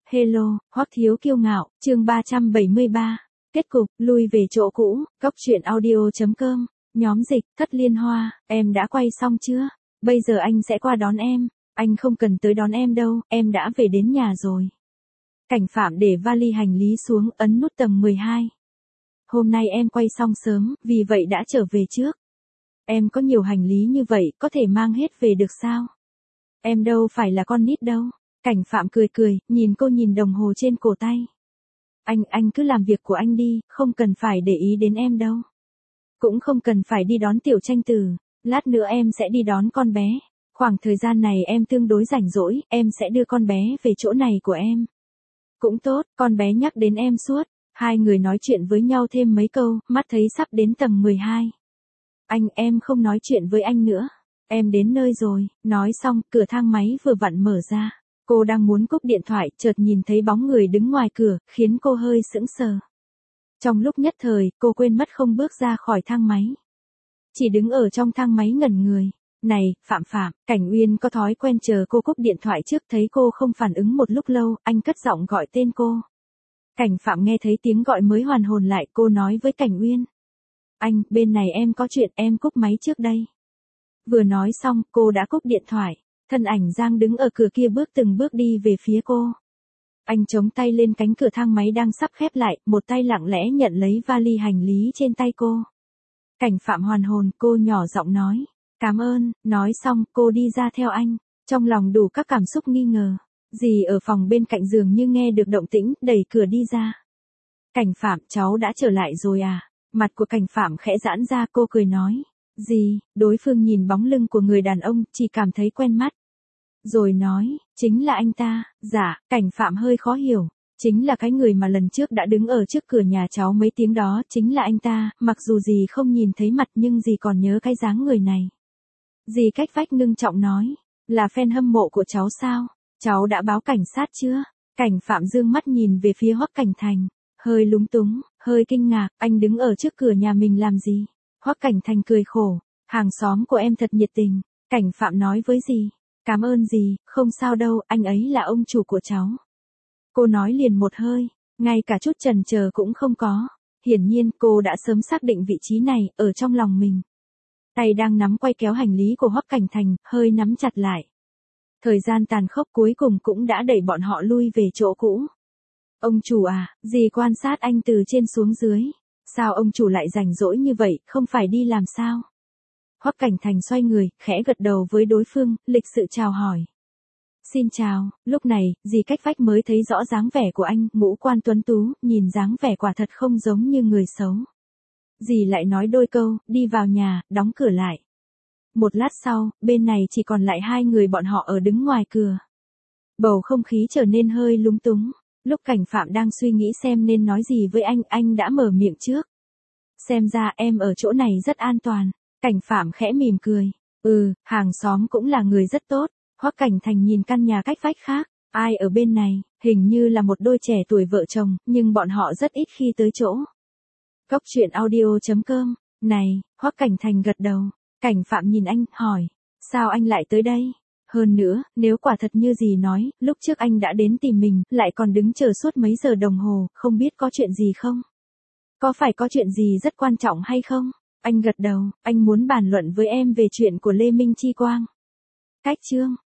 Hello, Hoắc Thiếu Kiêu Ngạo, chương 373. Kết cục, lui về chỗ cũ, góc truyện audio.com, nhóm dịch, Thất Liên Hoa, em đã quay xong chưa? Bây giờ anh sẽ qua đón em. Anh không cần tới đón em đâu, em đã về đến nhà rồi. Cảnh Phạm để vali hành lý xuống, ấn nút tầng 12. Hôm nay em quay xong sớm, vì vậy đã trở về trước. Em có nhiều hành lý như vậy, có thể mang hết về được sao? Em đâu phải là con nít đâu. Cảnh Phạm cười cười, nhìn cô nhìn đồng hồ trên cổ tay. Anh cứ làm việc của anh đi, không cần phải để ý đến em đâu. Cũng không cần phải đi đón Tiểu Tranh Tử, lát nữa em sẽ đi đón con bé. Khoảng thời gian này em tương đối rảnh rỗi, em sẽ đưa con bé về chỗ này của em. Cũng tốt, con bé nhắc đến em suốt. Hai người nói chuyện với nhau thêm mấy câu, mắt thấy sắp đến tầng 12. Em không nói chuyện với anh nữa. Em đến nơi rồi, nói xong, cửa thang máy vừa vặn mở ra. Cô đang muốn cúp điện thoại, chợt nhìn thấy bóng người đứng ngoài cửa, khiến cô hơi sững sờ. Trong lúc nhất thời, cô quên mất không bước ra khỏi thang máy. Chỉ đứng ở trong thang máy ngẩn người. Này, Phạm, Cảnh Uyên có thói quen chờ cô cúp điện thoại trước, thấy cô không phản ứng một lúc lâu, anh cất giọng gọi tên cô. Cảnh Phạm nghe thấy tiếng gọi mới hoàn hồn lại, cô nói với Cảnh Uyên. Anh, bên này em có chuyện, em cúp máy trước đây. Vừa nói xong, cô đã cúp điện thoại. Thân ảnh Giang đứng ở cửa kia bước từng bước đi về phía cô. Anh chống tay lên cánh cửa thang máy đang sắp khép lại, một tay lặng lẽ nhận lấy vali hành lý trên tay cô. Cảnh Phạm hoàn hồn, cô nhỏ giọng nói. Cảm ơn, nói xong, cô đi ra theo anh. Trong lòng đủ các cảm xúc nghi ngờ. Dì ở phòng bên cạnh giường như nghe được động tĩnh, đẩy cửa đi ra. Cảnh Phạm, cháu đã trở lại rồi à? Mặt của Cảnh Phạm khẽ giãn ra, cô cười nói. Dì, đối phương nhìn bóng lưng của người đàn ông, chỉ cảm thấy quen mắt. Rồi nói, chính là anh ta. Dạ, Cảnh Phạm hơi khó hiểu. Chính là cái người mà lần trước đã đứng ở trước cửa nhà cháu mấy tiếng đó, chính là anh ta, mặc dù dì không nhìn thấy mặt nhưng dì còn nhớ cái dáng người này. Dì cách vách ngưng trọng nói, là fan hâm mộ của cháu sao? Cháu đã báo cảnh sát chưa? Cảnh Phạm dương mắt nhìn về phía Hoắc Cảnh Thành, hơi lúng túng, hơi kinh ngạc, anh đứng ở trước cửa nhà mình làm gì? Hoắc Cảnh Thành cười khổ, hàng xóm của em thật nhiệt tình. Cảnh Phạm nói với dì, cảm ơn dì, không sao đâu, anh ấy là ông chủ của cháu. Cô nói liền một hơi, ngay cả chút chần chờ cũng không có. Hiển nhiên cô đã sớm xác định vị trí này, ở trong lòng mình. Tay đang nắm quay kéo hành lý của Hoắc Cảnh Thành, hơi nắm chặt lại. Thời gian tàn khốc cuối cùng cũng đã đẩy bọn họ lui về chỗ cũ. Ông chủ à, dì quan sát anh từ trên xuống dưới. Sao ông chủ lại rảnh rỗi như vậy, không phải đi làm sao? Hoắc Cảnh Thành xoay người, khẽ gật đầu với đối phương, lịch sự chào hỏi. Xin chào, lúc này, dì cách vách mới thấy rõ dáng vẻ của anh, ngũ quan tuấn tú, nhìn dáng vẻ quả thật không giống như người xấu. Dì lại nói đôi câu, đi vào nhà, đóng cửa lại. Một lát sau, bên này chỉ còn lại hai người bọn họ ở đứng ngoài cửa. Bầu không khí trở nên hơi lúng túng. Lúc Cảnh Phạm đang suy nghĩ xem nên nói gì với anh đã mở miệng trước. Xem ra em ở chỗ này rất an toàn. Cảnh Phạm khẽ mỉm cười. Hàng xóm cũng là người rất tốt. Hoắc Cảnh Thành nhìn căn nhà cách vách khác. Ai ở bên này, hình như là một đôi trẻ tuổi vợ chồng, nhưng bọn họ rất ít khi tới chỗ. Góc truyện audio.com. Này, Hoắc Cảnh Thành gật đầu. Cảnh Phạm nhìn anh, hỏi. Sao anh lại tới đây? Hơn nữa, nếu quả thật như dì nói, lúc trước anh đã đến tìm mình, lại còn đứng chờ suốt mấy giờ đồng hồ, không biết có chuyện gì không? Có phải có chuyện gì rất quan trọng hay không? Anh gật đầu, anh muốn bàn luận với em về chuyện của Lê Minh Chi Quang. Cách chương.